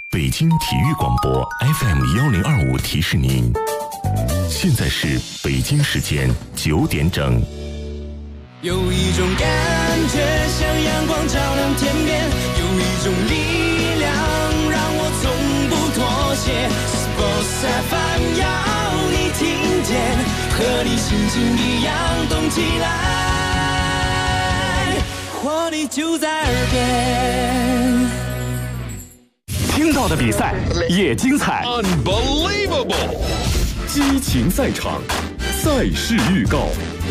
北京体育广播 FM1025提示您，现在是北京时间9点整。 有一种感觉像阳光照亮天边，有一种力量让我从不妥协。Sports FM 要你听见，和你心情一样动起来，活力就在耳边。 听到的比赛也精彩 ，Unbelievable！ 激情赛场，赛事预告。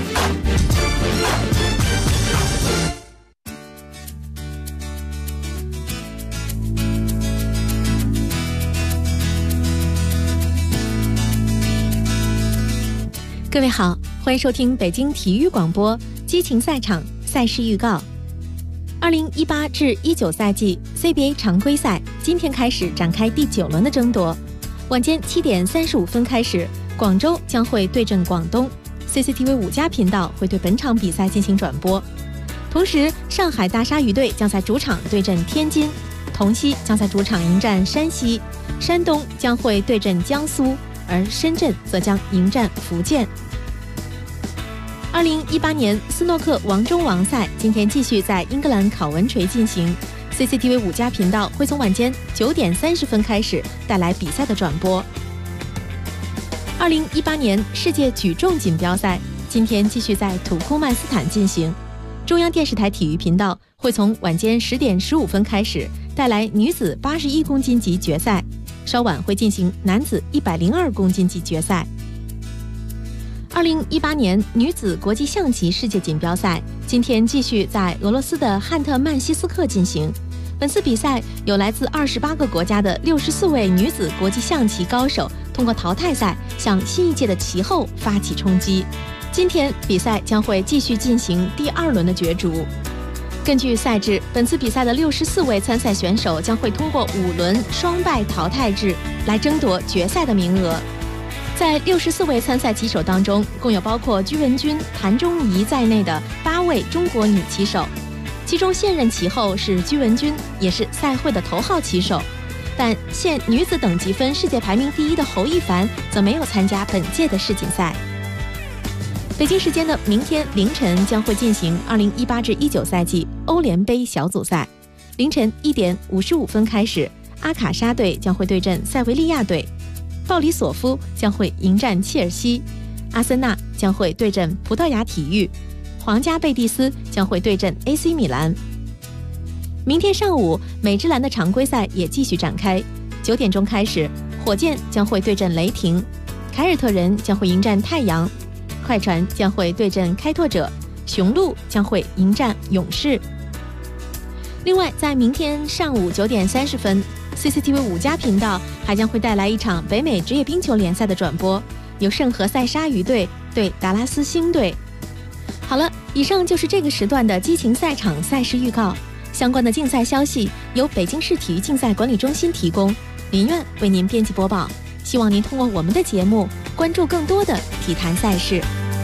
各位好，欢迎收听北京体育广播激情赛场赛事预告。2018至19赛季 CBA 常规赛今天开始展开第9轮的争夺。晚间7点35分开始，广州将会对阵广东 ，CCTV 5+频道会对本场比赛进行转播。同时，上海大鲨鱼队将在主场对阵天津，同曦将在主场迎战山西，山东将会对阵江苏，而深圳则将迎战福建。2018年斯诺克王中王赛今天继续在英格兰考文垂进行， CCTV 5+频道会从晚间9点30分开始带来比赛的转播。2018年世界举重锦标赛今天继续在土库曼斯坦进行，中央电视台体育频道会从晚间10点15分开始带来女子81公斤级决赛，稍晚会进行男子102公斤级决赛。2018年女子国际象棋世界锦标赛今天继续在俄罗斯的汉特曼西斯克进行。本次比赛有来自28个国家的64位女子国际象棋高手通过淘汰赛向新一届的棋后发起冲击。今天比赛将会继续进行第2轮的角逐。根据赛制，本次比赛的64位参赛选手将会通过5轮双败淘汰制来争夺决赛的名额。在64位参赛棋手当中，共有包括居文君、谭忠仪在内的8位中国女棋手，其中现任棋后是居文君，也是赛会的头号棋手。但现女子等级分世界排名第1的侯亦凡则没有参加本届的世锦赛。北京时间的明天凌晨将会进行2018至19赛季欧联杯小组赛，凌晨1点55分开始，阿卡莎队将会对阵塞维利亚队，鲍里索夫将会迎战切尔西，阿森纳将会对阵葡萄牙体育，皇家贝蒂斯将会对阵 AC 米兰。明天上午美职篮的常规赛也继续展开，9点钟开始，火箭将会对阵雷霆，凯尔特人将会迎战太阳，快船将会对阵开拓者，雄鹿将会迎战勇士。另外，在明天上午9点30分，CCTV 5+频道还将会带来一场北美职业冰球联赛的转播，由圣何塞鲨鱼队对达拉斯星队。好了，以上就是这个时段的激情赛场赛事预告。相关的竞赛消息由北京市体育竞赛管理中心提供，林苑为您编辑播报。希望您通过我们的节目关注更多的体坛赛事。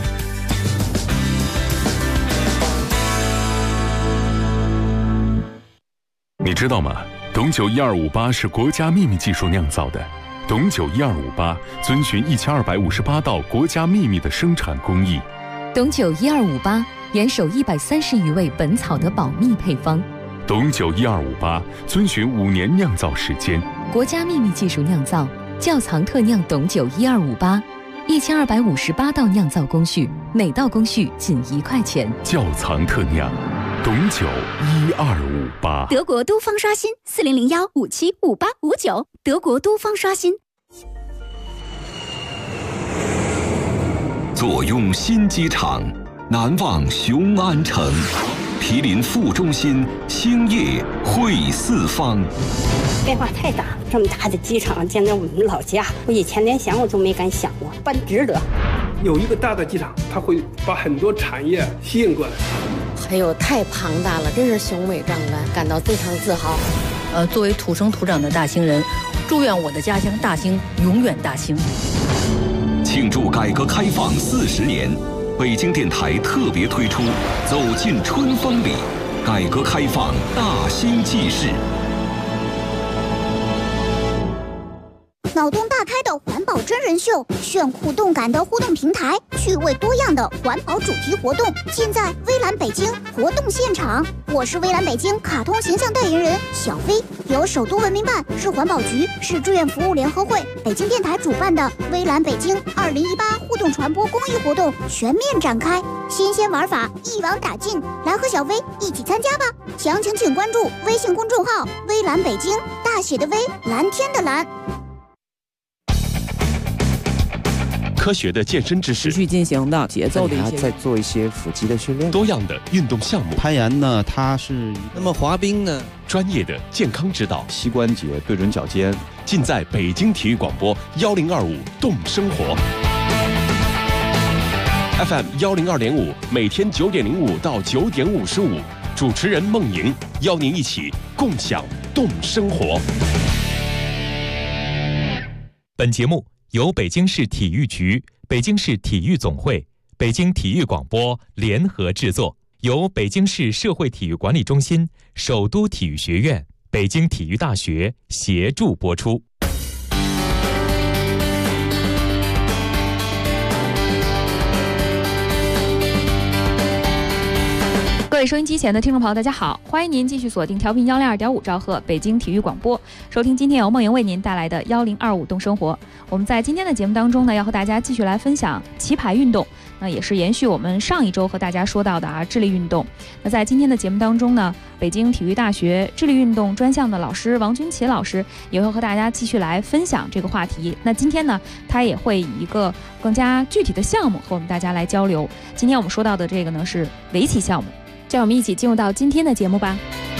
你知道吗？董酒1258是国家秘密技术酿造的。董酒1258遵循1258道国家秘密的生产工艺。 董酒1258严守130余味本草的保密配方。 董酒1258遵循5年酿造时间， 国家秘密技术酿造，窖藏特酿董酒1258，1258道酿造工序，每道工序仅1块钱。 窖藏特酿，董酒1258。 德国都方刷新4001575859，德国都方刷新。 坐拥新机场，难忘雄安城。毗邻副中心，兴业汇四方。 变化太大了，这么大的机场建在我们老家，我以前连想我都没敢想过，办值得。 有一个大的机场，它会把很多产业吸引过来。 哎呦，太庞大了，真是雄伟壮观，感到非常自豪。 作为土生土长的大兴人，祝愿我的家乡大兴永远大兴。 庆祝改革开放40年。北京电台特别推出《走进春风里》，改革开放大兴纪事。 脑洞大开的环保真人秀，炫酷动感的互动平台，趣味多样的环保主题活动，尽在微蓝北京活动现场。我是微蓝北京卡通形象代言人小飞，由首都文明办、市环保局、市志愿服务联合会、北京电台主办的微蓝北京2018互动传播公益活动全面展开，新鲜玩法一网打尽，来和小飞一起参加吧！详情请关注微信公众号“微蓝北京”，大写的微，蓝天的蓝。 科学的健身知识， 持续进行的节奏的一些， 再做一些腹肌的训练， 多样的运动项目。 攀岩呢，它是那么滑冰呢， 专业的健康指导， 膝关节对准脚尖， 尽在北京体育广播1025动生活 FM 102.5，每天9点05到9点55，主持人孟莹邀您一起共享动生活。 本节目由北京市体育局、北京市体育总会、北京体育广播联合制作，由北京市社会体育管理中心、首都体育学院、北京体育大学协助播出。 各位收音机前的听众朋友，大家好，欢迎您继续锁定调频102.5兆赫北京体育广播，收听今天由梦莹为您带来的1025动生活。我们在今天的节目当中呢，要和大家继续来分享棋牌运动，那也是延续我们上一周和大家说到的智力运动。那在今天的节目当中呢，北京体育大学智力运动专项的老师王军奇老师也会和大家继续来分享这个话题。那今天呢，他也会以一个更加具体的项目和我们大家来交流。今天我们说到的这个呢是围棋项目。让我们一起进入到今天的节目吧。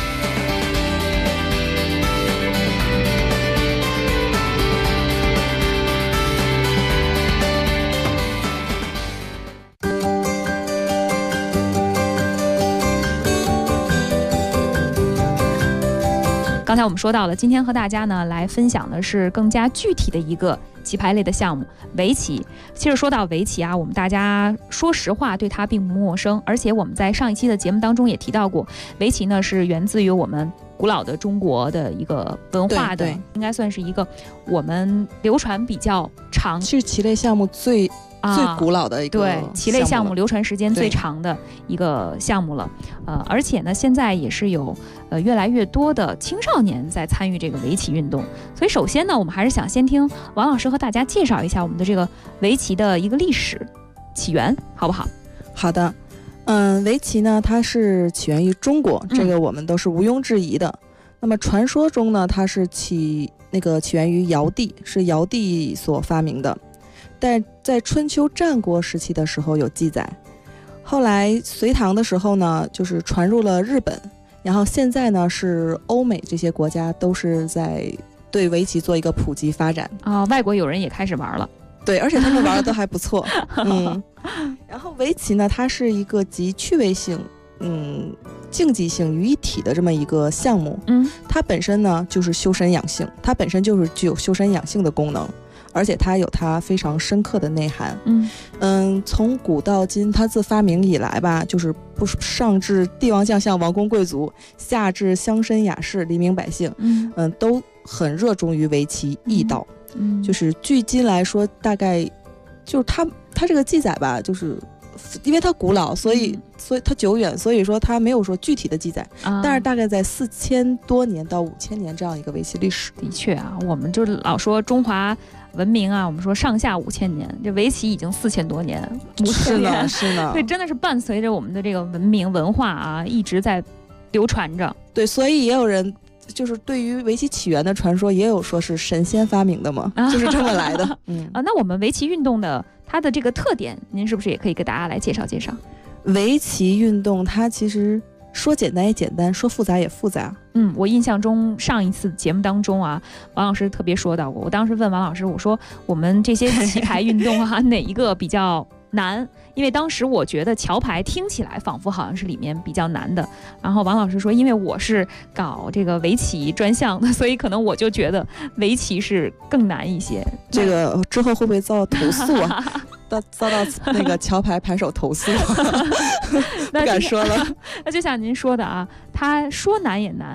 刚才我们说到了，今天和大家呢来分享的是更加具体的一个棋牌类的项目——围棋。其实说到围棋啊，我们大家说实话对它并不陌生，而且我们在上一期的节目当中也提到过，围棋呢是源自于我们古老的中国的一个文化的，应该算是一个我们流传比较长， 是棋类项目最古老的一个对棋类项目流传时间最长的一个项目了。而且呢，现在也是有越来越多的青少年在参与这个围棋运动。所以首先呢，我们还是想先听王老师和大家介绍一下我们的这个围棋的一个历史起源，好不好？ 好的。围棋呢，它是起源于中国，这个我们都是毋庸置疑的。那么传说中呢，它是起源于尧帝，是尧帝所发明的。但在春秋战国时期的时候有记载，后来隋唐的时候呢，就是传入了日本，然后现在呢是欧美这些国家都是在对围棋做一个普及发展外国友人也开始玩了， 对，而且他们玩的都还不错。然后围棋呢，它是一个集趣味性、竞技性于一体的这么一个项目。它本身呢就是修身养性，它本身就是具有修身养性的功能。而且它有它非常深刻的内涵。从古到今，它自发明以来吧，就是上至帝王将相、王公贵族，下至乡绅雅士、黎民百姓，都很热衷于围棋易道。就是距今来说，大概就是它这个记载吧，就是因为它古老，所以它久远，所以说它没有说具体的记载，但是大概在4000多年到5000年这样一个围棋历史。 的确啊，我们就是老说中华文明啊，我们说上下5000年，这围棋已经4000多年，5000年是呢， 对，真的是伴随着我们的这个文明文化啊，一直在流传着。 对，所以也有人就是对于围棋起源的传说，也有说是神仙发明的嘛，就是这么来的。 那我们围棋运动的它的这个特点，您是不是也可以给大家来介绍介绍？ 围棋运动它其实说简单也简单，说复杂也复杂。 我印象中上一次节目当中啊，王老师特别说到过，我当时问王老师，我说我们这些棋牌运动啊，哪一个比较难？因为当时我觉得桥牌听起来仿佛好像是里面比较难的，然后王老师说，因为我是搞这个围棋专项的，所以可能我就觉得围棋是更难一些。 这个之后会不会遭到投诉啊？遭到那个桥牌牌手投诉？不敢说了。 那就像您说的啊，他说难也难，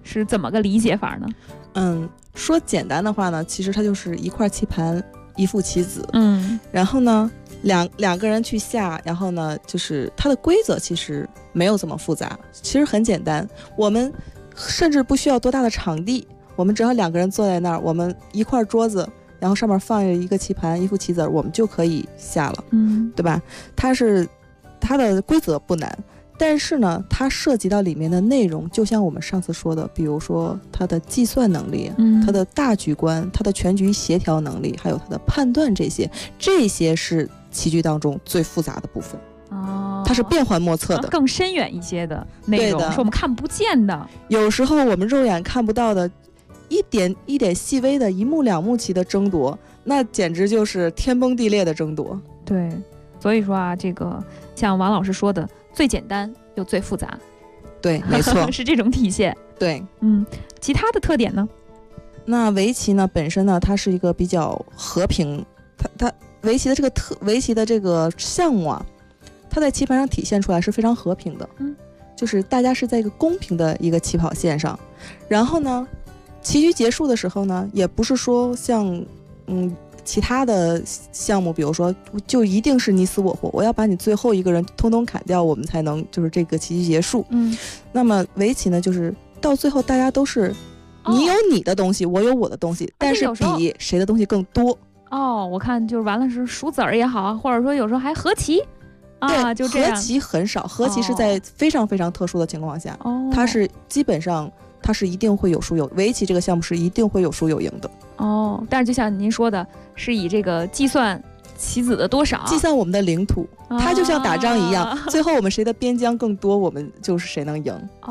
是怎么个理解法呢？ 说简单的话呢，其实它就是一块棋盘一副棋子，然后呢两个人去下，然后呢就是它的规则其实没有这么复杂，其实很简单，我们甚至不需要多大的场地，我们只要2个人坐在那儿，我们一块桌子，然后上面放一个棋盘一副棋子，我们就可以下了，对吧？它的规则不难，但是呢它涉及到里面的内容，就像我们上次说的，比如说它的计算能力，它的大局观，它的全局协调能力，还有它的判断，这些是棋局当中最复杂的部分。它是变幻莫测的， 更深远一些的内容，是我们看不见的， 有时候我们肉眼看不到的一点细微的一目两目棋的争夺，那简直就是天崩地裂的争夺。 对，所以说啊，这个像王老师说的，最简单又最复杂。 对，没错， 是这种体现。 对， 其他的特点呢？ 那围棋呢本身呢，它是一个比较和平，它围棋的这个项目啊，它在棋盘上体现出来是非常和平的，就是大家是在一个公平的一个起跑线上，然后呢，棋局结束的时候呢，也不是说像其他的项目，比如说就一定是你死我活，我要把你最后一个人通通砍掉，我们才能就是这个棋局结束。那么围棋呢，就是到最后大家都是你有你的东西，我有我的东西，但是比谁的东西更多。 我看就是完了是数子儿也好，或者说有时候还和棋啊，就这样。 和棋很少，和棋是在非常非常特殊的情况下，它是基本上它是一定会有输有，围棋这个项目是一定会有输有赢的。 但是就像您说的，是以这个计算棋子的多少， 计算我们的领土，它就像打仗一样，最后我们谁的边疆更多，我们就是谁能赢。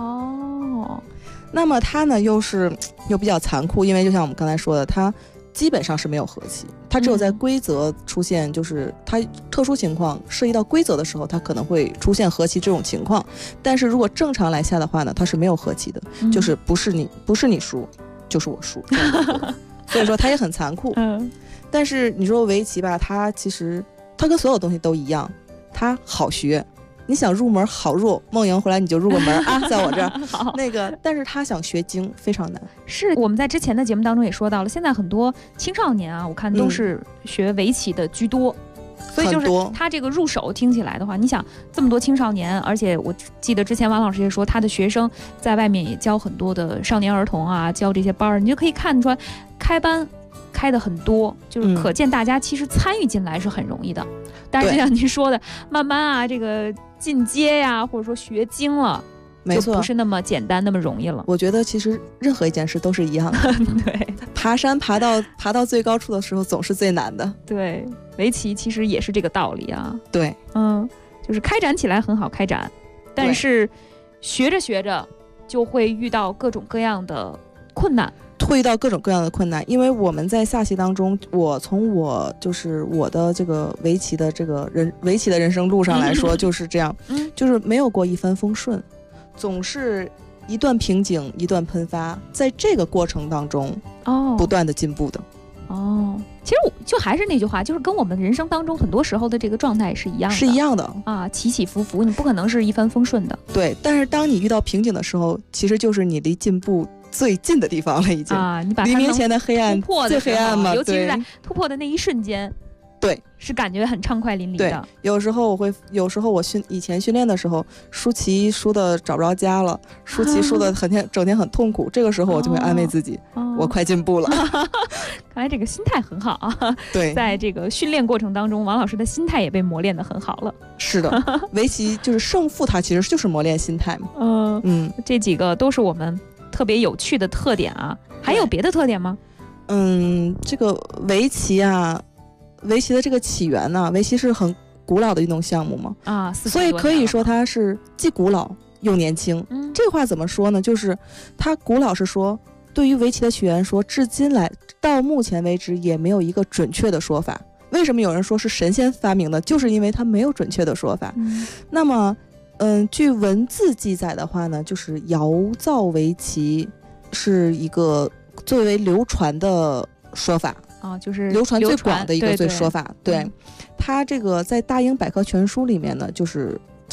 那么它呢又比较残酷，因为就像我们刚才说的，它基本上是没有和棋，它只有在规则出现，就是它特殊情况涉及到规则的时候，它可能会出现和棋这种情况。但是如果正常来下的话呢，它是没有和棋的，就是不是你输，就是我输，所以说它也很残酷。但是你说围棋吧，它其实它跟所有东西都一样，它好学。你想入门好入，梦莹回来你就入个门啊，在我这儿那个，但是他想学精非常难。 是我们在之前的节目当中也说到了，现在很多青少年啊，我看都是学围棋的居多，所以就是他这个入手听起来的话，你想这么多青少年，而且我记得之前王老师也说，他的学生在外面也教很多的少年儿童啊，教这些班儿，你就可以看出来，开班开的很多，就是可见大家其实参与进来是很容易的。但是就像您说的，慢慢啊，这个进阶呀，或者说学精了， 没错， 就不是那么简单那么容易了。 我觉得其实任何一件事都是一样的。 对， 爬山爬到最高处的时候总是最难的。 对，围棋其实也是这个道理啊。 对， 就是开展起来很好开展，但是学着学着就会遇到各种各样的困难。 会遇到各种各样的困难，因为我们在下棋当中，从我的这个围棋的人生路上来说，就是这样，就是没有过一帆风顺，总是一段瓶颈一段喷发，在这个过程当中不断的进步的。 其实就还是那句话，就是跟我们人生当中很多时候的这个状态是一样的啊，起起伏伏，你不可能是一帆风顺的。 对，但是当你遇到瓶颈的时候，其实就是你离进步最近的地方了，已经你把它黎明前的黑暗最黑暗嘛， 尤其是在突破的那一瞬间， 对， 是感觉很畅快淋漓的。 对，有时候我以前训练的时时候，输棋输的找不着家了，输棋输的整天很痛苦，这个时候我就会安慰自己，我快进步了。 看来这个心态很好啊。 对， 在这个训练过程当中，王老师的心态也被磨练得很好了。 是的，围棋就是胜负，它其实就是磨练心态嘛。 这几个都是我们特别有趣的特点啊，还有别的特点吗？ 这个围棋啊，围棋的这个起源呢，围棋是很古老的运动项目嘛，所以可以说它是既古老又年轻。这话怎么说呢？就是它古老是说，对于围棋的起源说，至今到目前为止也没有一个准确的说法。为什么有人说是神仙发明的？就是因为它没有准确的说法。那么据文字记载的话呢，就是尧造围棋是一个最为流传的说法就是流传最广的一个说法。对，它这个在大英百科全书里面呢，就是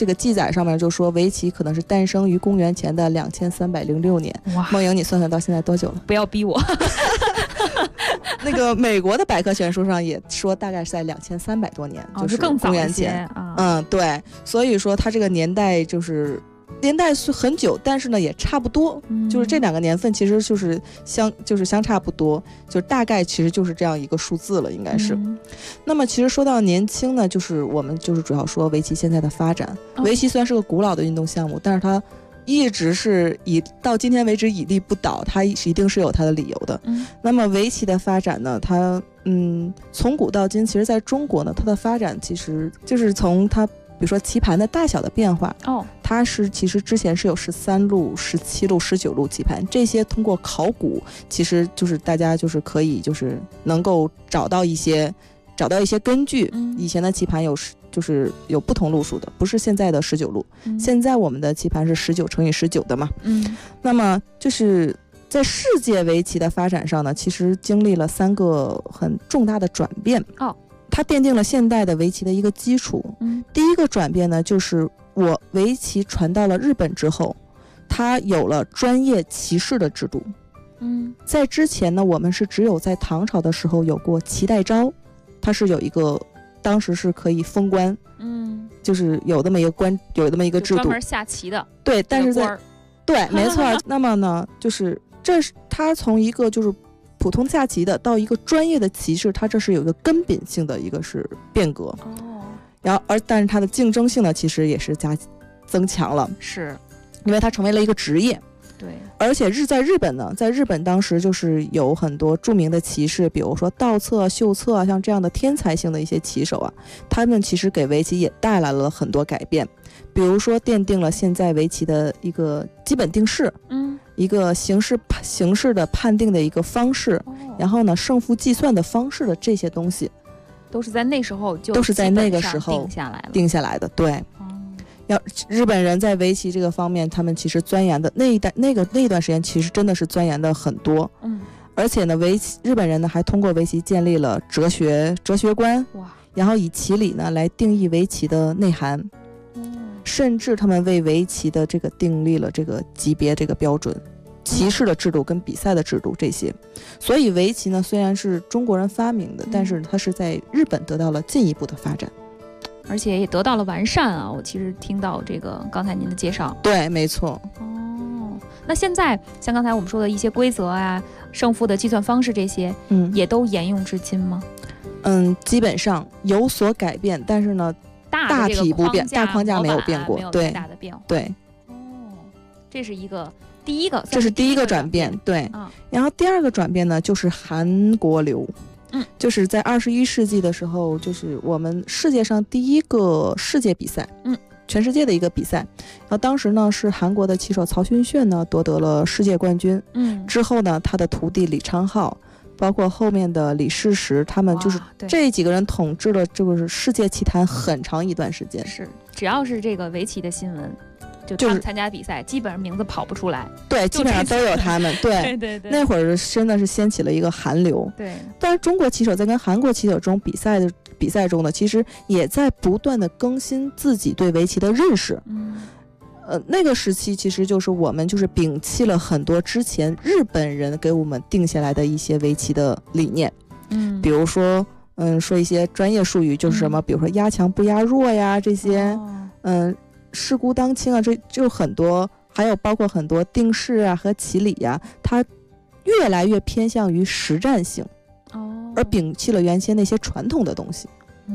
这个记载上面就说围棋可能是诞生于公元前的2306年。 哇， 梦莹，你算算到现在多久了？ 不要逼我。 那个美国的百科全书上也说大概是在2300多年，就是公元前。对，所以说它这个年代是很久，但是呢也差不多，就是这两个年份其实就是相差不多，就是大概其实就是这样一个数字了，应该是。那么其实说到年轻呢，就是我们就是主要说围棋现在的发展。围棋虽然是个古老的运动项目，但是它一直是到今天为止以立不倒，它一定是有它的理由的。那么围棋的发展呢，它从古到今，其实在中国呢，它的发展其实就是从它比如说棋盘的大小的变化，它是其实之前是有13路、17路、19路棋盘，这些通过考古，其实就是大家就是可以就是能够找到一些根据。以前的棋盘就是有不同路数的，不是现在的19路。现在我们的棋盘是19乘以19的嘛。那么就是在世界围棋的发展上呢，其实经历了3个很重大的转变。它奠定了现代的围棋的一个基础。第一个转变呢，就是围棋传到了日本之后，它有了专业棋士的制度。在之前呢，我们是只有在唐朝的时候有过棋代招，它是有一个当时是可以封官，就是有这么一个制度， 专门下棋的。 对，但是对，没错。那么呢，就是它从一个就是普通下棋的到一个专业的棋士，它这是有一个根本性的一个是变革。然后但是它的竞争性呢，其实也是增强了， 是因为它成为了一个职业。 对， 而且在日本呢，在日本当时就是有很多著名的棋士，比如说稻策、秀策啊，像这样的天才性的一些棋手啊，他们其实给围棋也带来了很多改变，比如说奠定了现在围棋的一个基本定式，一个形式的判定的一个方式，然后呢胜负计算的方式的这些东西， 都是在那时候定下来的。对。日本人在围棋这个方面，他们其实钻研的那一段时间，其实真的是钻研的很多。而且呢，日本人呢还通过围棋建立了哲学观，然后以棋理呢来定义围棋的内涵，甚至他们为围棋的这个订立了这个级别这个标准，棋士的制度跟比赛的制度这些。所以围棋呢虽然是中国人发明的，但是它是在日本得到了进一步的发展。 而且也得到了完善啊！我其实听到这个刚才您的介绍， 对，没错。 那现在像刚才我们说的一些规则啊、胜负的计算方式这些，也都沿用至今吗？ 基本上有所改变，但是呢，大体不变，大框架没有变过， 对，大的变化。 对。 这是第一个， 这是第一个转变，对。然后第二个转变呢，就是韩国流。就是在21世纪的时候，就是我们世界上第一个世界比赛，全世界的一个比赛。然后当时呢，是韩国的棋手曹勋炫呢夺得了世界冠军。之后呢，他的徒弟李昌镐，包括后面的李世石，他们就是这几个人统治了这个世界棋坛很长一段时间。 是，只要是这个围棋的新闻，就他们参加比赛，基本上名字跑不出来。 对，基本上都有他们。对对对， 那会儿真的是掀起了一个韩流。 对， 但是中国棋手在跟韩国棋手中比赛中呢，其实也在不断的更新自己对围棋的认识。那个时期其实就是我们就是摒弃了很多之前日本人给我们定下来的一些围棋的理念。比如说说一些专业术语，就是什么，比如说压强不压弱呀，这些士孤当轻啊，这就很多，还有包括很多定式啊和棋理呀，它越来越偏向于实战性，而摒弃了原先那些传统的东西。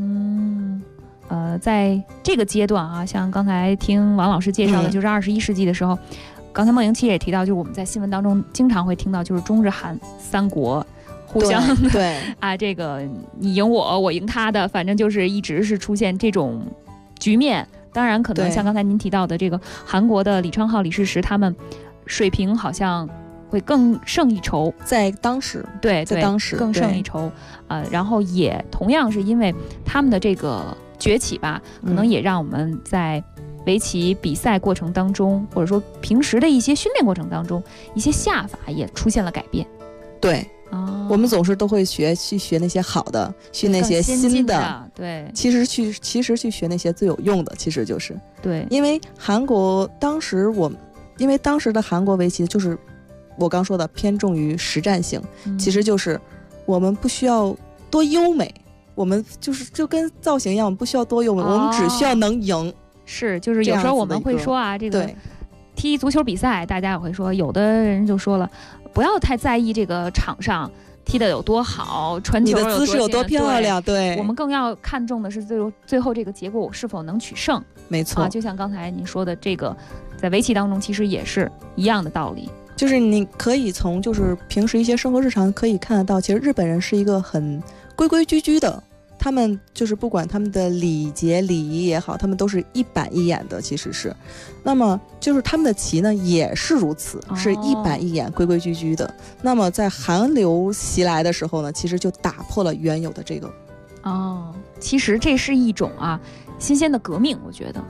在这个阶段啊，像刚才听王老师介绍的，就是21世纪的时候，刚才梦莹其实也提到，就是我们在新闻当中经常会听到，就是中日韩三国互相对啊，这个你赢我，我赢他的，反正就是一直是出现这种局面。当然可能像刚才您提到的这个韩国的李昌镐、李世石，他们水平好像会更胜一筹， 在当时对， 在当时更胜一筹。然后也同样是因为他们的这个崛起吧，可能也让我们在围棋比赛过程当中，或者说平时的一些训练过程当中，一些下法也出现了改变。 对。 我们总是都会去学那些好的，去那些新的， 对， 其实去学那些最有用的，其实就是对， 因为韩国当时的韩国围棋就是我刚说的偏重于实战性，其实就是我们不需要多优美，我们就跟造型一样，我们不需要多优美，我们只需要能赢。 是，就是有时候我们会说啊，这个踢足球比赛，大家也会说，有的人就说了，不要太在意这个场上踢得有多好，传球你的姿势有多漂亮，对， 我们更要看重的是最后这个结果我是否能取胜。 没错， 就像刚才您说的，这个在围棋当中其实也是一样的道理。 就是你可以从就是平时一些生活日常可以看得到，其实日本人是一个很规规矩矩的，他们就是不管他们的礼节礼仪也好，他们都是一板一眼的，其实是。那么就是他们的棋呢也是如此，是一板一眼规规矩矩的。那么在韩流袭来的时候呢，其实就打破了原有的这个。 其实这是一种新鲜的革命，我觉得。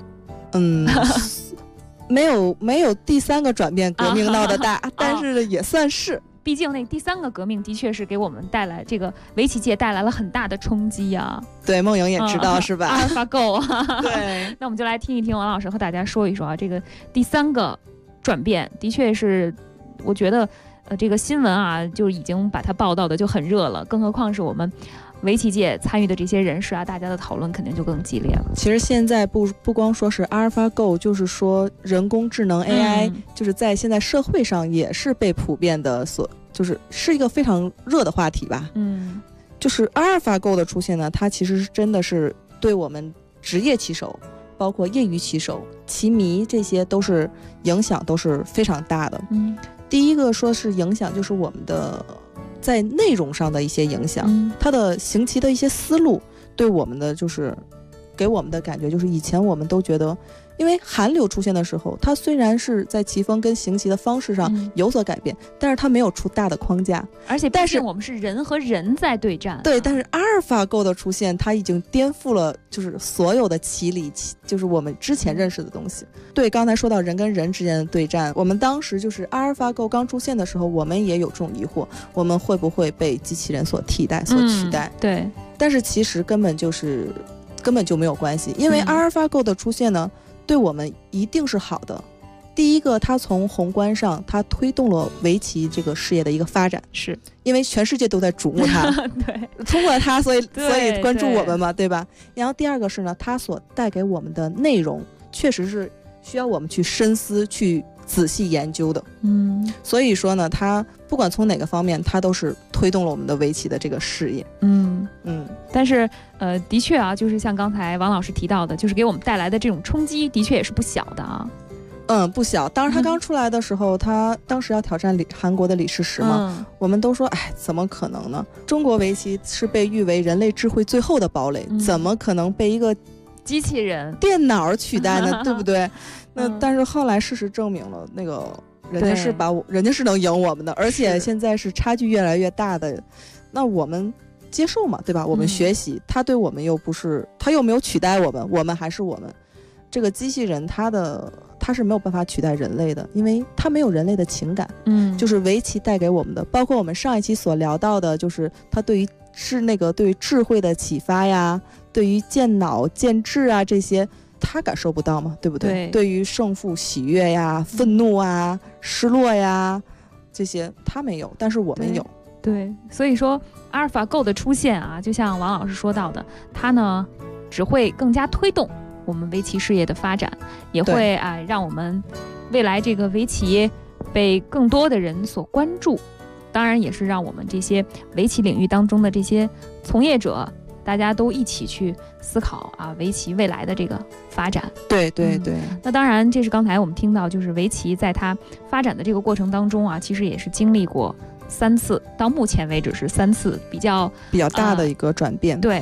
没有第三个转变革命闹得大，但是也算是。 毕竟那第三个革命的确是给我们带来这个围棋界带来了很大的冲击啊。 对，梦莹也知道是吧？ 阿尔法狗啊。 对， 那我们就来听一听王老师和大家说一说这个第三个转变，的确是我觉得这个新闻就已经把它报道的就很热了，更何况是我们围棋界参与的这些人士大家的讨论肯定就更激烈了。 其实现在不光说是阿尔法狗，就是说人工智能 AI，就是在现在社会上也是被普遍的是一个非常热的话题吧。就是阿尔法狗的出现呢，它其实真的是对我们职业棋手，包括业余棋手、棋迷这些都是影响都是非常大的。第一个说是影响，就是我们的在内容上的一些影响，它的行棋的一些思路对我们的就是给我们的感觉就是以前我们都觉得，因为韩流出现的时候，它虽然是在棋风跟行棋的方式上有所改变，但是它没有出大的框架， 而且毕竟我们是人和人在对战。 对，但是阿尔法狗的出现，它已经颠覆了就是所有的棋理，就是我们之前认识的东西。对，刚才说到人跟人之间的对战，我们当时就是阿尔法狗刚出现的时候，我们也有这种疑惑，我们会不会被机器人所替代、所取代？ 对， 但是其实根本就没有关系，因为阿尔法狗的出现呢，对我们一定是好的。第一个，它从宏观上，它推动了围棋这个事业的一个发展， 是因为全世界都在瞩目它， 对， 通过它，所以关注我们嘛，对吧？然后第二个是呢，它所带给我们的内容，确实是需要我们去深思、去仔细研究的。所以说呢，它不管从哪个方面，它都是推动了我们的围棋的这个事业。 但是的确就是像刚才王老师提到的，就是给我们带来的这种冲击，的确也是不小的啊。 不小。当时他刚出来的时候，他当时要挑战韩国的李世石嘛，我们都说，怎么可能呢？中国围棋是被誉为人类智慧最后的堡垒，怎么可能被一个机器人、 电脑取代呢？对不对？那但是后来事实证明了，那个人家是能赢我们的，而且现在是差距越来越大的。那我们接受嘛，对吧？我们学习，他对我们又不是，他又没有取代我们，我们还是我们。这个机器人它是没有办法取代人类的，因为它没有人类的情感。就是围棋带给我们的，包括我们上一期所聊到的，就是它对于智慧的启发呀，对于健脑健智啊这些，他感受不到嘛，对不对？对于胜负喜悦呀、愤怒啊、失落呀这些他没有，但是我们有。 对，所以说阿尔法狗的出现就像王老师说到的，它呢只会更加推动我们围棋事业的发展，也会让我们未来这个围棋被更多的人所关注，当然也是让我们这些围棋领域当中的这些从业者，大家都一起去思考围棋未来的这个发展。 对。 那当然，这是刚才我们听到，就是围棋在它发展的这个过程当中其实也是经历过3次，到目前为止是3次比较大的一个转变。 对。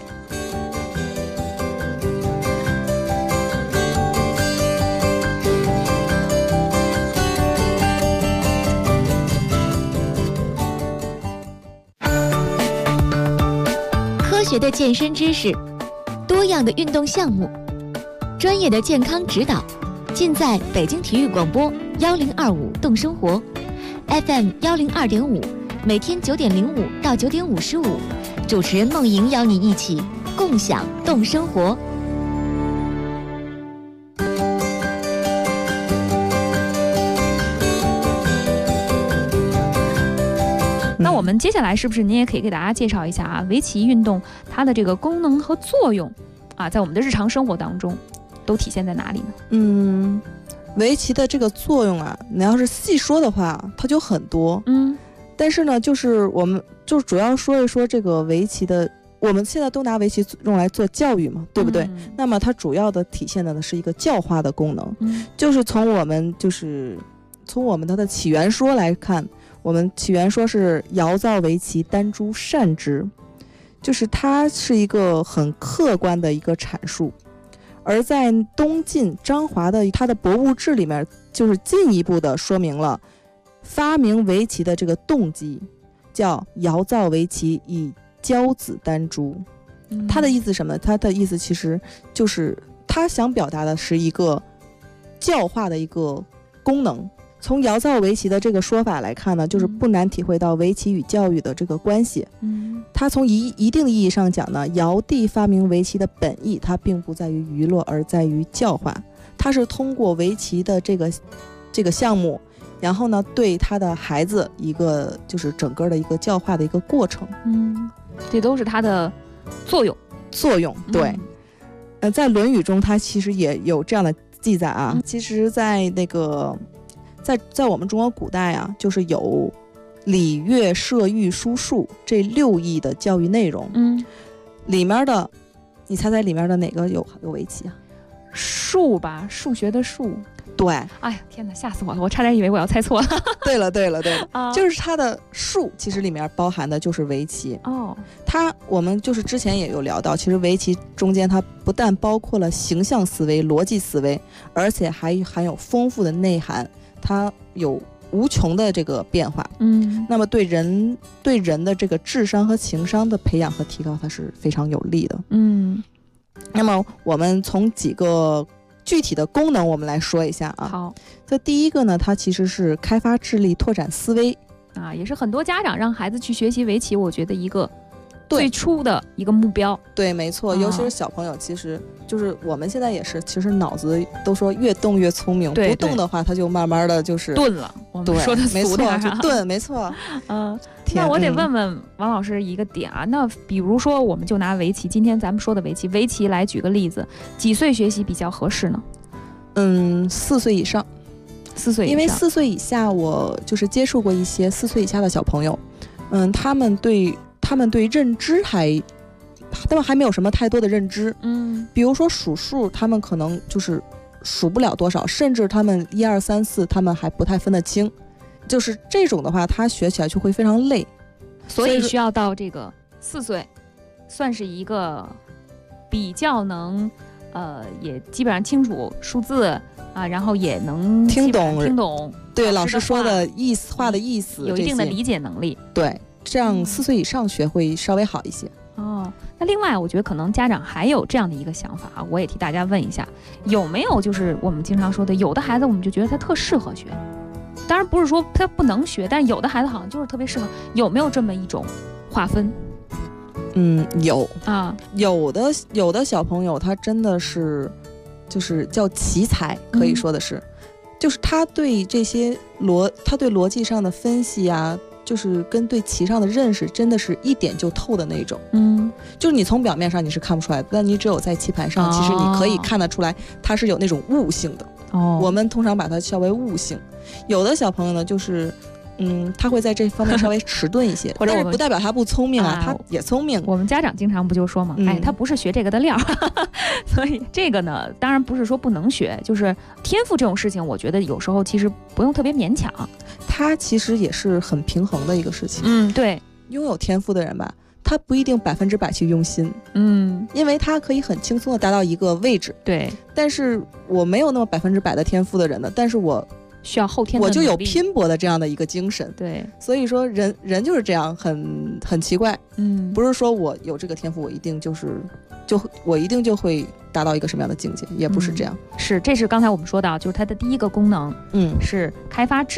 科学的健身知识，多样的运动项目，专业的健康指导，尽在北京体育广播1025动生活 FM102.5， 每天9点05到9点55，主持人梦莹邀你一起共享动生活。 那我们接下来是不是您也可以给大家介绍一下啊，围棋运动它的这个功能和作用啊，在我们的日常生活当中都体现在哪里呢？ 围棋的这个作用啊，你要是细说的话，它就很多。但是呢，就是我们就主要说一说这个围棋的，我们现在都拿围棋用来做教育嘛，对不对？那么它主要的体现的呢是一个教化的功能，就是从我们它的起源说来看，我们起源说是尧造围棋，丹朱善之，就是它是一个很客观的一个阐述。而在东晋张华的他的《博物志》里面，就是进一步的说明了发明围棋的这个动机，叫尧造围棋以教子丹朱。他的意思是什么呢？他的意思其实就是他想表达的是一个教化的一个功能。从尧造围棋的这个说法来看呢，就是不难体会到围棋与教育的这个关系。它从一定的意义上讲呢，尧帝发明围棋的本意，它并不在于娱乐，而在于教化。它是通过围棋的这个项目，然后呢，对他的孩子一个就是整个的一个教化的一个过程。 这都是它的作用。 对。在《论语》中，它其实也有这样的记载啊。其实，在那个。在我们中国古代啊，就是有礼乐射御书数这6艺的教育内容。里面的，你猜里面的哪个有围棋啊？ 数吧，数学的数。 对。 哎呀，天哪，吓死我了！我差点以为我要猜错了。 对了，就是它的数，其实里面包含的就是围棋。我们就是之前也有聊到，其实围棋中间它不但包括了形象思维、逻辑思维，而且还含有丰富的内涵。它有无穷的这个变化，那么对人的这个智商和情商的培养和提高，它是非常有利的。那么我们从几个具体的功能我们来说一下啊。 好， 这第一个呢，它其实是开发智力、拓展思维啊，也是很多家长让孩子去学习围棋，我觉得一个最初的一个目标。 对，没错，尤其是小朋友，其实就是我们现在也是，其实脑子都说越动越聪明，不动的话他就慢慢的就是钝了。我们说的俗点就钝，没错。 那我得问问王老师一个点啊，那比如说我们就拿围棋，今天咱们说的围棋来举个例子，几岁学习比较合适呢 ？4岁以上。 4岁以上， 因为4岁以下，我就是接触过一些4岁以下的小朋友，他们对认知他们还没有什么太多的认知，比如说数数，他们可能就是数不了多少，甚至他们1、2、3、4，他们还不太分得清，就是这种的话，他学起来就会非常累， 所以需要到这个4岁，算是一个比较能，也基本上清楚数字啊，然后也能听懂， 对老师说的话的意思， 有一定的理解能力， 对。这样4岁以上学会稍微好一些。 那另外我觉得可能家长还有这样的一个想法啊，我也替大家问一下，有没有就是我们经常说的，有的孩子我们就觉得他特适合学，当然不是说他不能学，但是有的孩子好像就是特别适合，有没有这么一种划分？ 有啊，有的小朋友他真的是就是叫奇才，可以说的是，就是他对这些他对逻辑上的分析啊，就是跟对棋上的认识真的是一点就透的那种。就是你从表面上你是看不出来的，但你只有在棋盘上，其实你可以看得出来它是有那种悟性的。我们通常把它叫为悟性。有的小朋友呢，就是他会在这方面稍微迟钝一些，或者但是不代表他不聪明啊，他也聪明。 我们家长经常不就说嘛，他不是学这个的料。所以这个呢，当然不是说不能学，就是天赋这种事情，我觉得有时候其实不用特别勉强， 它其实也是很平衡的一个事情。 对， 拥有天赋的人吧，他不一定100%去用心，因为他可以很轻松的达到一个位置。 对， 但是我没有那么100%的天赋的人呢，但是我需要后天的努力， 我就有拼搏的这样的一个精神。 对， 所以说人就是这样，很奇怪。不是说我有这个天赋，我一定就会达到一个什么样的境界，也不是这样。 这是刚才我们说到，就是它的第一个功能，是开发智力，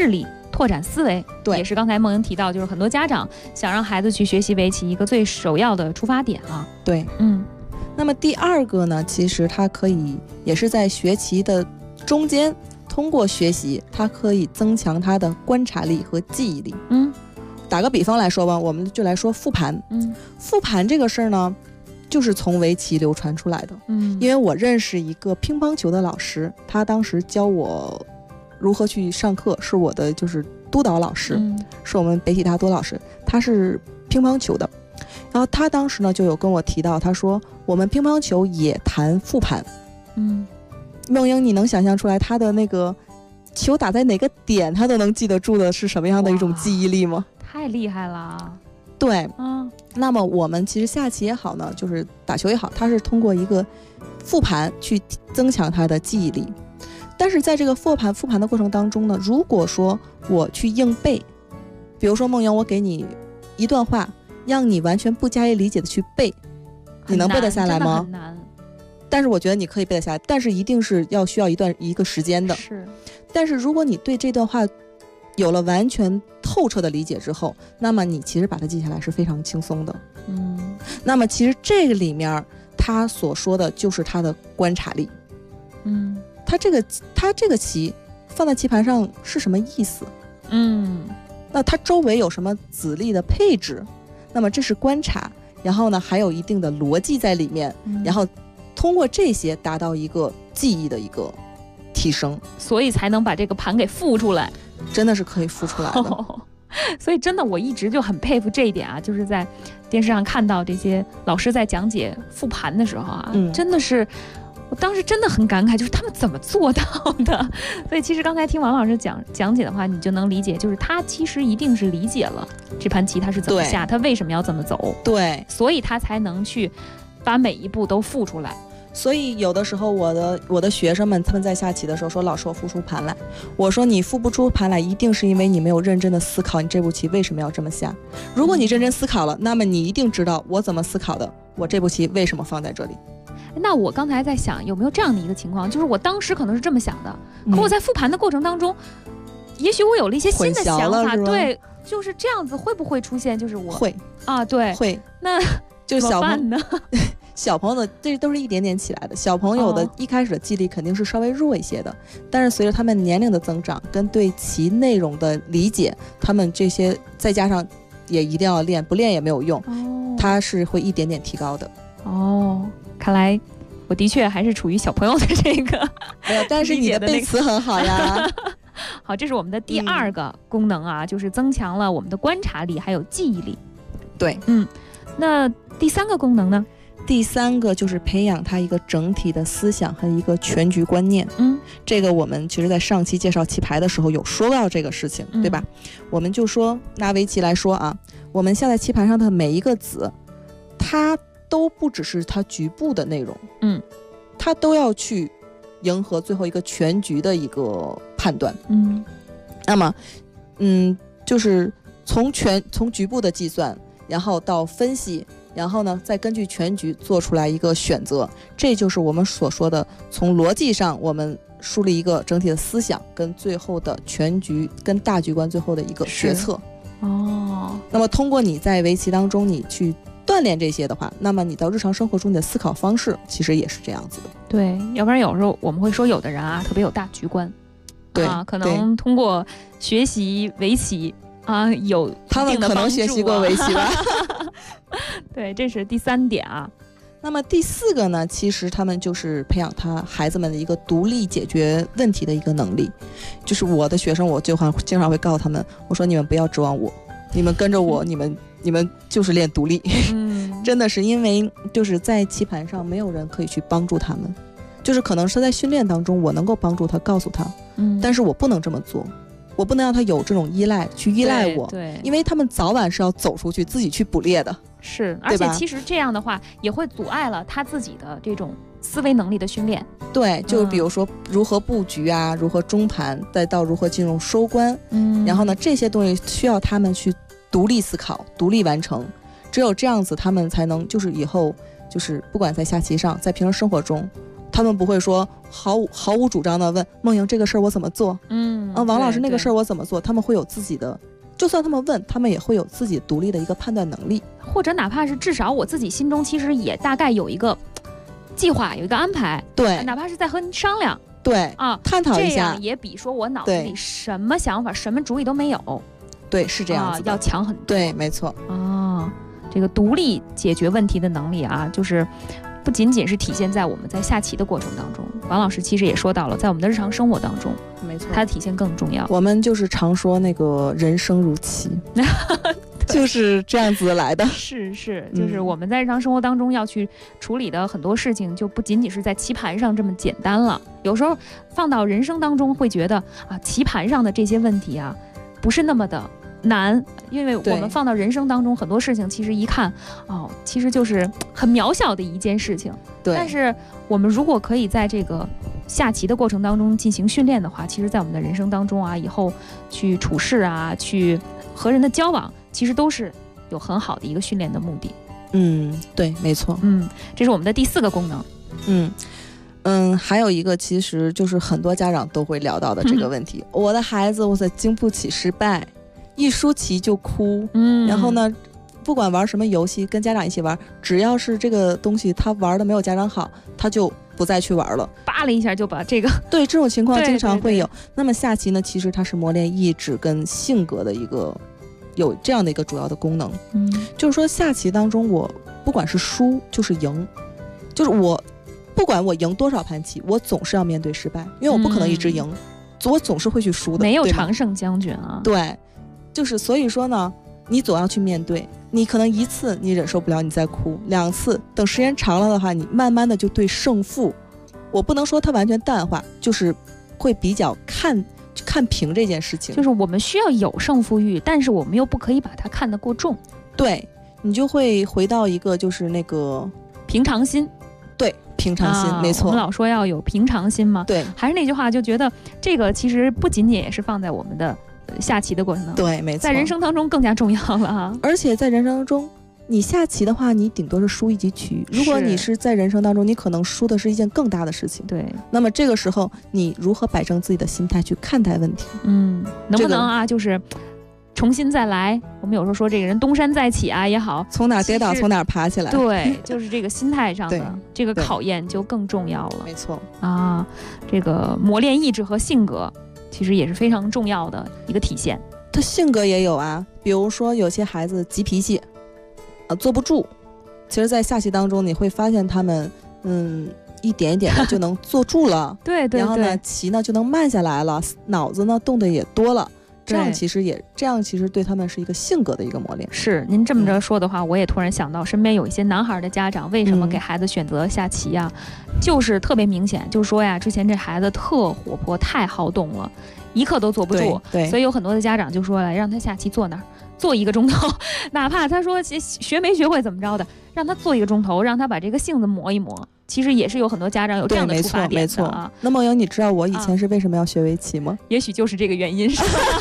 拓展思维， 对， 也是刚才梦莹提到，就是很多家长想让孩子去学习围棋一个最首要的出发点啊。 对，那么第二个呢，其实它可以也是在学棋的中间，通过学习，它可以增强他的观察力和记忆力。打个比方来说吧，我们就来说复盘。复盘这个事儿呢，就是从围棋流传出来的。因为我认识一个乒乓球的老师，他当时教我如何去上课，是我的就是督导老师，是我们北体大多老师，他是乒乓球的。然后他当时呢就有跟我提到，他说我们乒乓球也谈复盘。梦莹，你能想象出来他的那个球打在哪个点他都能记得住的是什么样的一种记忆力吗？ 太厉害了。 对，那么我们其实下棋也好呢，就是打球也好，它是通过一个复盘去增强他的记忆力。但是在这个复盘的过程当中呢，如果说我去硬背，比如说梦莹，我给你一段话，让你完全不加以理解的去背，你能背得下来吗？ 很难。 但是我觉得你可以背得下来，但是一定是要需要一个时间的。 是。 但是如果你对这段话有了完全透彻的理解之后，那么你其实把它记下来是非常轻松的。那么其实这个里面他所说的就是他的观察力。他这个棋放在棋盘上是什么意思？那它周围有什么子力的配置？那么这是观察，然后呢还有一定的逻辑在里面，然后通过这些达到一个记忆的一个提升， 所以才能把这个盘给复出来。 真的是可以复出来的。 所以真的我一直就很佩服这一点啊，就是在电视上看到这些老师在讲解复盘的时候啊，真的是我当时真的很感慨，就是他们怎么做到的。所以其实刚才听王老师讲解的话，你就能理解，就是他其实一定是理解了这盘棋他是怎么下，他为什么要这么走， 对， 所以他才能去把每一步都复出来。 所以有的时候我的学生们他们在下棋的时候说，老师我复出盘来，我说你复不出盘来一定是因为你没有认真的思考你这步棋为什么要这么下。如果你认真思考了，那么你一定知道我怎么思考的，我这步棋为什么放在这里。 那我刚才在想有没有这样的一个情况，就是我当时可能是这么想的，可我在复盘的过程当中，也许我有了一些新的想法，对，就是这样子会不会出现，就是我会啊，对， 会， 那就怎么办呢？ 小朋友的这都是一点点起来的，小朋友的一开始的记忆力肯定是稍微弱一些的，但是随着他们年龄的增长跟对其内容的理解，他们这些再加上也一定要练，不练也没有用，它是会一点点提高的。 看来我的确还是处于小朋友的这个但是你的背词很好呀。 好，这是我们的第二个功能啊，就是增强了我们的观察力还有记忆力。 对， 那第三个功能呢？ 第三个就是培养他一个整体的思想和一个全局观念。这个我们其实在上期介绍棋牌的时候有说到这个事情，对吧？我们就说拿围棋来说啊，我们下在棋盘上的每一个子，它都不只是它局部的内容，它都要去迎合最后一个全局的一个判断。那么就是从局部的计算，然后到分析，然后呢再根据全局做出来一个选择，这就是我们所说的从逻辑上我们树立一个整体的思想跟最后的全局跟大局观最后的一个决策。那么通过你在围棋当中你去锻炼这些的话，那么你到日常生活中你的思考方式其实也是这样子的。 对，要不然有时候我们会说有的人啊特别有大局观， 对可能通过学习围棋啊有他们可能学习过围棋吧。 对，这是第三点啊。 那么第四个呢，其实他们就是培养孩子们的一个独立解决问题的一个能力。就是我的学生，我经常会告诉他们，我说你们不要指望我，你们跟着我，你们就是练独立。真的是因为就是在棋盘上没有人可以去帮助他们，就是可能是在训练当中我能够帮助他，告诉他，但是我不能这么做，我不能让他有这种依赖我， 对， 因为他们早晚是要走出去自己去捕猎的。 是，而且其实这样的话也会阻碍了他自己的这种思维能力的训练。 对，就比如说如何布局啊，如何中盘，再到如何进入收官，然后呢这些东西需要他们去独立思考，独立完成，只有这样子他们才能就是以后就是不管在下棋上，在平时生活中，他们不会说毫无主张的问梦莹这个事儿我怎么做， 王老师那个事儿我怎么做，他们会有自己的，就算他们问，他们也会有自己独立的一个判断能力， 或者哪怕是至少我自己心中其实也大概有一个计划，有一个安排， 对， 哪怕是在和您商量， 对啊， 探讨一下， 这样也比说我脑子里什么想法、什么主意都没有， 对，是这样子的， 要强很多。 对，没错。 这个独立解决问题的能力啊，就是不仅仅是体现在我们在下棋的过程当中，王老师其实也说到了，在我们的日常生活当中， 没错， 它的体现更重要。 我们就是常说那个人生如棋。就是这样子来的， 是，就是我们在日常生活当中要去处理的很多事情，就不仅仅是在棋盘上这么简单了。有时候放到人生当中，会觉得啊，棋盘上的这些问题啊，不是那么的难，因为我们放到人生当中，很多事情其实一看，其实就是很渺小的一件事情。 对。 但是我们如果可以在这个下棋的过程当中进行训练的话，其实在我们的人生当中啊，以后去处事啊，去和人的交往，其实都是有很好的一个训练的目的。 对，没错。 这是我们的第4个功能。还有一个其实就是很多家长都会聊到的这个问题，我的孩子经不起失败，一输棋就哭。然后呢，不管玩什么游戏，跟家长一起玩，只要是这个东西他玩的没有家长好，他就不再去玩了， 扒了一下就把这个。 对，这种情况经常会有。 对。 那么下棋呢，其实它是磨练意志跟性格的有这样的一个主要的功能。就是说下棋当中，我不管是输就是赢，就是我不管我赢多少盘棋，我总是要面对失败，因为我不可能一直赢，我总是会去输的， 没有常胜将军啊。 对，就是所以说呢，你总要去面对。你可能1次你忍受不了，你再哭；2次，等时间长了的话，你慢慢的就对胜负，我不能说它完全淡化，就是会比较看平这件事情。 就是我们需要有胜负欲，但是我们又不可以把它看得过重。 对，你就会回到一个就是那个平常心。 对，平常心，没错。 我们老说要有平常心嘛。 对， 还是那句话，就觉得这个其实不仅仅也是放在我们的下棋的过程当中， 对，没错， 在人生当中更加重要了哈。 而且在人生当中，你下棋的话，你顶多是输1局棋。如果你是在人生当中，你可能输的是一件更大的事情。 对。 那么这个时候，你如何摆正自己的心态去看待问题？ 能不能啊，就是重新再来？我们有时候说这个人东山再起啊也好， 从哪跌倒从哪爬起来。 对，就是这个心态上的这个考验就更重要了。 没错啊，这个磨练意志和性格，其实也是非常重要的一个体现。 他性格也有啊，比如说有些孩子急脾气，坐不住。其实，在下棋当中，你会发现他们，一点一点的就能坐住了。 对。 然后呢，棋呢就能慢下来了，脑子呢动得也多了。这样其实对他们是一个性格的一个磨练。 是，您这么着说的话，我也突然想到，身边有一些男孩的家长，为什么给孩子选择下棋呀？就是特别明显，就是说呀，之前这孩子特活泼，太好动了，一刻都坐不住。 对。 所以有很多的家长就说了，让他下棋坐那儿，坐1个钟头，哪怕他说学没学会怎么着的，让他坐1个钟头，让他把这个性子磨一磨。其实也是有很多家长有这样的出发点的。 没错。那梦莹，你知道我以前是为什么要学围棋吗？ 也许就是这个原因。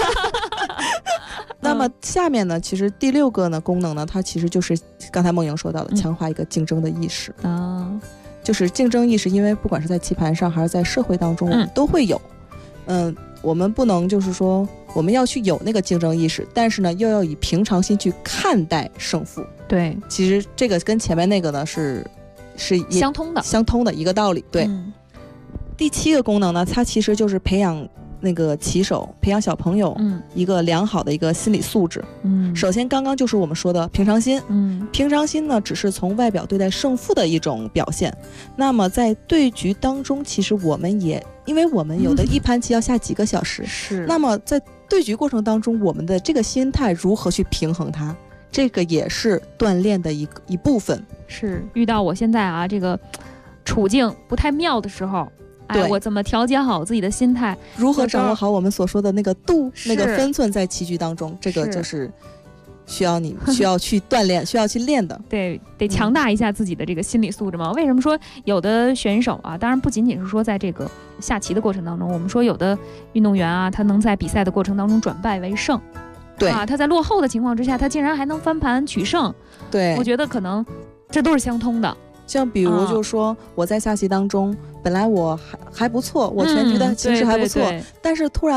那么下面呢，其实第6个呢功能呢，它其实就是刚才梦莹说到的，强化一个竞争的意识。就是竞争意识，因为不管是在棋盘上还是在社会当中，我们都会有。我们不能就是说我们要去有那个竞争意识，但是呢又要以平常心去看待胜负。 对， 其实这个跟前面那个呢是相通的一个道理。对。第7个功能呢，它其实就是培养那个棋手，培养小朋友一个良好的一个心理素质。首先刚刚就是我们说的平常心。平常心呢只是从外表对待胜负的一种表现。那么在对局当中，其实我们也因为我们有的一盘棋要下几个小时， 是。 那么在对局过程当中，我们的这个心态如何去平衡它，这个也是锻炼的一部分。 是，遇到我现在啊这个处境不太妙的时候，我怎么调节好自己的心态， 如何掌握好我们所说的那个度，那个分寸，在棋局当中，这个就是需要去锻炼，需要去练的。 对，得强大一下自己的这个心理素质嘛。为什么说有的选手啊，当然不仅仅是说在这个下棋的过程当中，我们说有的运动员啊，他能在比赛的过程当中转败为胜。 对啊，他在落后的情况之下，他竟然还能翻盘取胜。 对， 我觉得可能这都是相通的。 像比如就是说，我在下棋当中，本来我还不错，我全局的形势还不错，但是突然呢，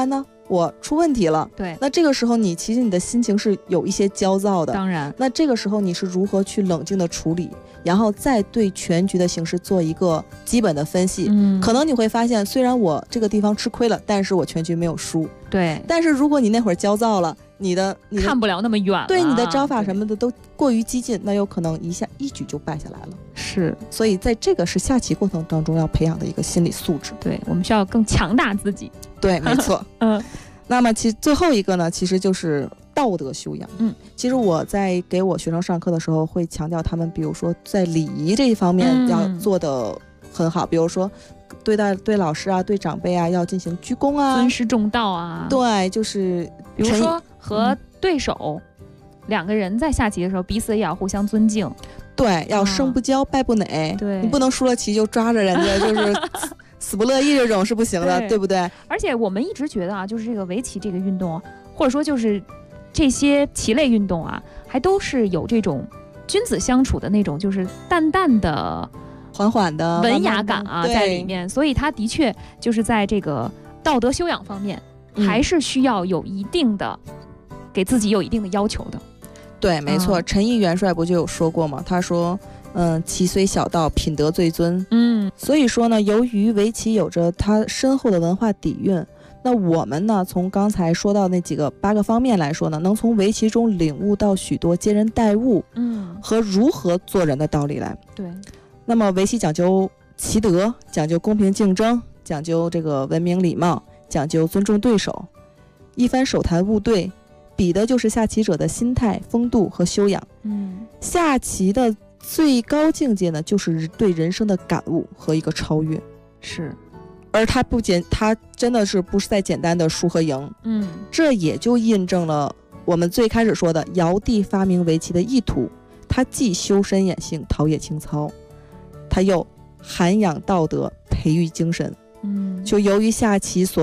我出问题了， 对， 那这个时候其实你的心情是有一些焦躁的， 当然， 那这个时候你是如何去冷静的处理，然后再对全局的形势做一个基本的分析。可能你会发现，虽然我这个地方吃亏了，但是我全局没有输。 对， 但是如果你那会儿焦躁了，你的看不了那么远了， 对，你的招法什么的都过于激进，那有可能一举就败下来了。 是， 所以在这个是下棋过程当中要培养的一个心理素质。 对，我们需要更强大自己。 对，没错。那么最后一个呢，其实就是道德修养。其实我在给我学生上课的时候会强调他们，比如说在礼仪这一方面要做得很好，比如说对老师啊，对长辈啊要进行鞠躬啊， 尊师重道啊。 对，就是比如说和对手两个人在下棋的时候，彼此也要互相尊敬。 对，要胜不骄，败不馁。 对， 你不能输了棋就抓着人家，就是死不乐意，这种是不行的， 对不对？ 而且我们一直觉得啊，就是这个围棋这个运动，或者说就是这些棋类运动啊，还都是有这种君子相处的那种，就是淡淡的、 缓缓的文雅感啊在里面。所以它的确就是在这个道德修养方面，还是需要有一定的给自己有一定的要求的。 对，没错。陈毅元帅不就有说过吗？他说棋虽小道，品德最尊。所以说呢，由于围棋有着它深厚的文化底蕴，那我们呢，从刚才说到那8个方面来说呢，能从围棋中领悟到许多接人待物，和如何做人的道理来。 对。 那么围棋讲究棋德，讲究公平竞争，讲究这个文明礼貌，讲究尊重对手，一番手谈误对，比的就是下棋者的心态、风度和修养。下棋的最高境界呢，就是对人生的感悟和一个超越。 是， 而它真的是不是再简单的输和赢。这也就印证了我们最开始说的尧帝发明围棋的意图，他既修身养性、陶冶情操，他又涵养道德、培育精神。就由于下棋所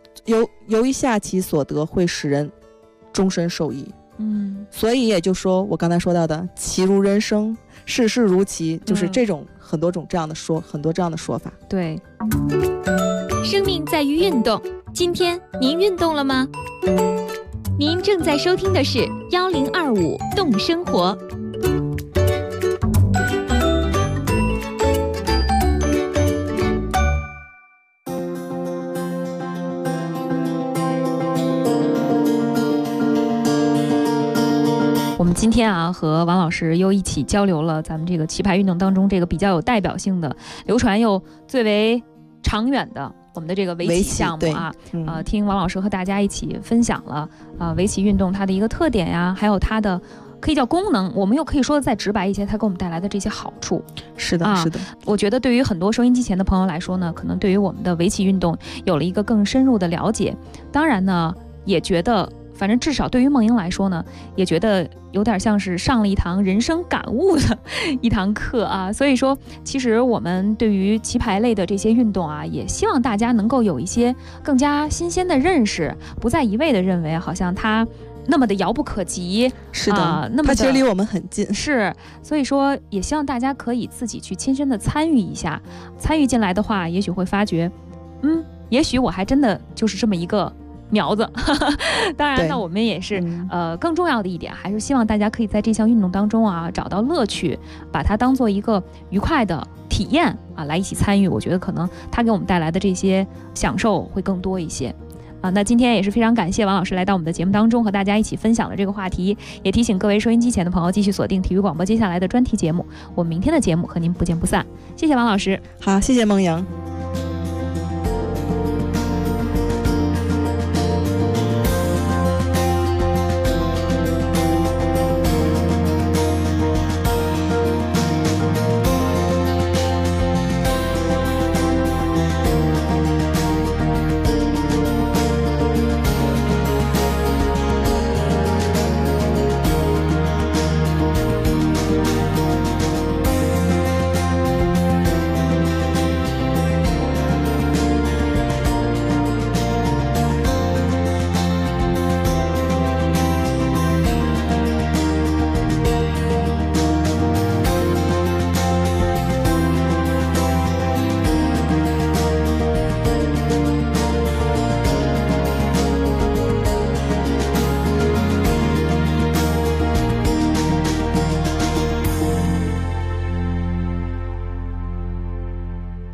得会使人终身受益。所以也就说我刚才说到的棋如人生，事事如棋，就是这种很多这样的说法。 对， 生命在于运动，今天您运动了吗？您正在收听的是1025动生活。 我们今天啊，和王老师又一起交流了咱们这个棋牌运动当中这个比较有代表性的、流传又最为长远的我们的这个围棋项目啊。听王老师和大家一起分享了围棋运动它的一个特点呀，还有它的可以叫功能，我们又可以说的再直白一些，它给我们带来的这些好处。 是的，是的。 我觉得对于很多收音机前的朋友来说呢，可能对于我们的围棋运动有了一个更深入的了解。当然呢，也觉得反正至少对于梦莹来说呢，也觉得有点像是上了一堂人生感悟的一堂课啊。所以说，其实我们对于棋牌类的这些运动啊，也希望大家能够有一些更加新鲜的认识，不再一味的认为好像它那么的遥不可及。 是的，它其实离我们很近。 是，所以说也希望大家可以自己去亲身的参与一下，参与进来的话，也许会发觉，也许我还真的就是这么一个苗子。当然呢，我们也是更重要的一点，还是希望大家可以在这项运动当中啊找到乐趣，把它当做一个愉快的体验啊来一起参与。我觉得可能它给我们带来的这些享受会更多一些啊。那今天也是非常感谢王老师来到我们的节目当中，和大家一起分享了这个话题，也提醒各位收音机前的朋友继续锁定体育广播接下来的专题节目。我们明天的节目和您不见不散。谢谢王老师。 好，谢谢梦莹。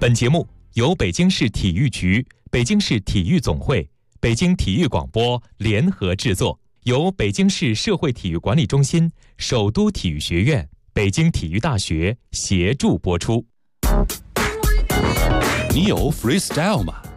本节目由北京市体育局、北京市体育总会、北京体育广播联合制作，由北京市社会体育管理中心、首都体育学院、北京体育大学协助播出。 你有 freestyle 吗？